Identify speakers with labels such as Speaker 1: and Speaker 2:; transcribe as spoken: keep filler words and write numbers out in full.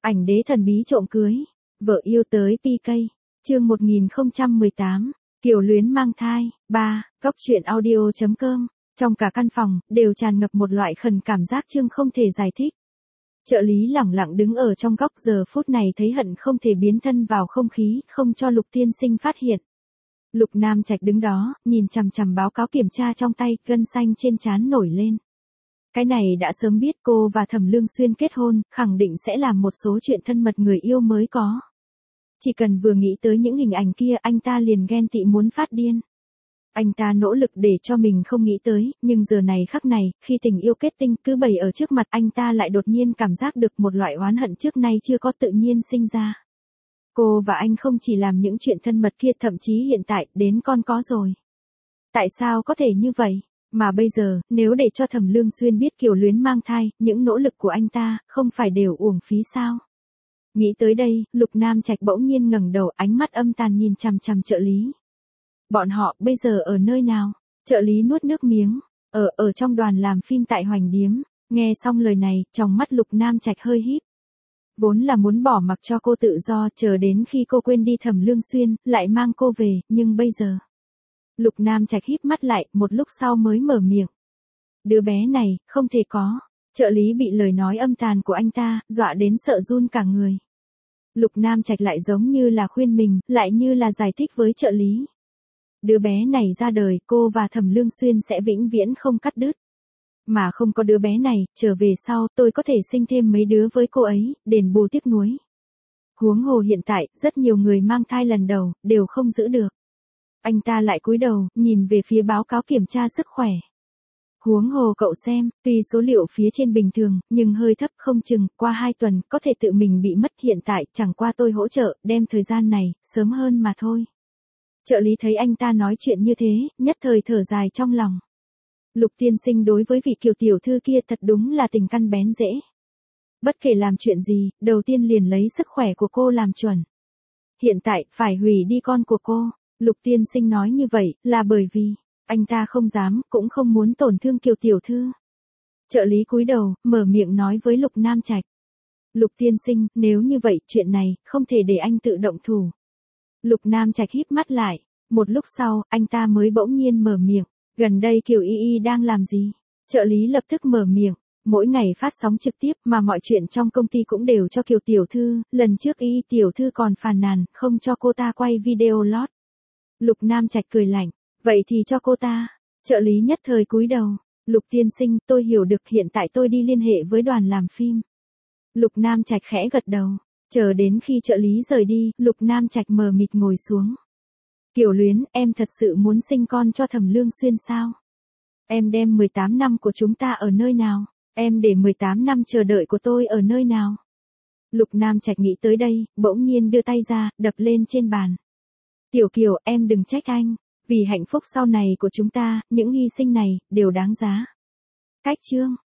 Speaker 1: Ảnh đế thần bí trộm cưới, vợ yêu tới pê ca. Chương một nghìn không trăm mười tám, Kiều Luyến mang thai. ba. Góc truyện audio chấm com. Trong cả căn phòng đều tràn ngập một loại khẩn cảm giác Trương không thể giải thích. Trợ lý lẳng lặng đứng ở trong góc, giờ phút này thấy hận không thể biến thân vào không khí, không cho Lục tiên sinh phát hiện. Lục Nam Trạch đứng đó, nhìn chằm chằm báo cáo kiểm tra trong tay, gân xanh trên trán nổi lên. Cái này đã sớm biết, cô và Thẩm Lương Xuyên kết hôn, khẳng định sẽ làm một số chuyện thân mật người yêu mới có. Chỉ cần vừa nghĩ tới những hình ảnh kia, anh ta liền ghen tị muốn phát điên. Anh ta nỗ lực để cho mình không nghĩ tới, nhưng giờ này khắc này, khi tình yêu kết tinh cứ bày ở trước mặt, anh ta lại đột nhiên cảm giác được một loại oán hận trước nay chưa có tự nhiên sinh ra. Cô và anh không chỉ làm những chuyện thân mật kia, thậm chí hiện tại, đến con có rồi. Tại sao có thể như vậy? Mà bây giờ, nếu để cho Thẩm Lương Xuyên biết Kiều Luyến mang thai, những nỗ lực của anh ta, không phải đều uổng phí sao? Nghĩ tới đây, Lục Nam Trạch bỗng nhiên ngẩng đầu, ánh mắt âm tàn nhìn chằm chằm trợ lý. Bọn họ, bây giờ ở nơi nào? Trợ lý nuốt nước miếng. Ở, ở trong đoàn làm phim tại Hoành Điếm. Nghe xong lời này, trong mắt Lục Nam Trạch hơi híp. Vốn là muốn bỏ mặc cho cô tự do, chờ đến khi cô quên đi Thẩm Lương Xuyên, lại mang cô về, nhưng bây giờ. Lục Nam Trạch híp mắt lại, một lúc sau mới mở miệng. Đứa bé này, không thể có. Trợ lý bị lời nói âm tàn của anh ta, dọa đến sợ run cả người. Lục Nam Trạch lại giống như là khuyên mình, lại như là giải thích với trợ lý. Đứa bé này ra đời, cô và Thẩm Lương Xuyên sẽ vĩnh viễn không cắt đứt. Mà không có đứa bé này, trở về sau, tôi có thể sinh thêm mấy đứa với cô ấy, đền bù tiếc nuối. Huống hồ hiện tại, rất nhiều người mang thai lần đầu, đều không giữ được. Anh ta lại cúi đầu, nhìn về phía báo cáo kiểm tra sức khỏe. Huống hồ cậu xem, tuy số liệu phía trên bình thường, nhưng hơi thấp, không chừng, qua hai tuần, có thể tự mình bị mất. Hiện tại, chẳng qua tôi hỗ trợ, đem thời gian này, sớm hơn mà thôi. Trợ lý thấy anh ta nói chuyện như thế, nhất thời thở dài trong lòng. Lục tiên sinh đối với vị Kiều tiểu thư kia thật đúng là tình căn bén rễ. Bất kể làm chuyện gì, đầu tiên liền lấy sức khỏe của cô làm chuẩn. Hiện tại, phải hủy đi con của cô. Lục tiên sinh nói như vậy, là bởi vì, anh ta không dám, cũng không muốn tổn thương Kiều tiểu thư. Trợ lý cúi đầu, mở miệng nói với Lục Nam Trạch. Lục tiên sinh, nếu như vậy, chuyện này, không thể để anh tự động thủ. Lục Nam Trạch híp mắt lại, một lúc sau, anh ta mới bỗng nhiên mở miệng. Gần đây Kiều Y Y đang làm gì? Trợ lý lập tức mở miệng. Mỗi ngày phát sóng trực tiếp, mà mọi chuyện trong công ty cũng đều cho Kiều tiểu thư. Lần trước Y tiểu thư còn phàn nàn, không cho cô ta quay video lót. Lục Nam Trạch cười lạnh. Vậy thì cho cô ta. Trợ lý nhất thời cúi đầu. Lục tiên sinh, tôi hiểu được, hiện tại tôi đi liên hệ với đoàn làm phim. Lục Nam Trạch khẽ gật đầu. Chờ đến khi trợ lý rời đi, Lục Nam Trạch mờ mịt ngồi xuống. Kiều Luyến, em thật sự muốn sinh con cho Thẩm Lương Xuyên sao? Em đem mười tám năm của chúng ta ở nơi nào? Em để mười tám năm chờ đợi của tôi ở nơi nào? Lục Nam Trạch nghĩ tới đây, bỗng nhiên đưa tay ra, đập lên trên bàn. Tiểu Kiều, em đừng trách anh. Vì hạnh phúc sau này của chúng ta, những hy sinh này, đều đáng giá. Cách chương.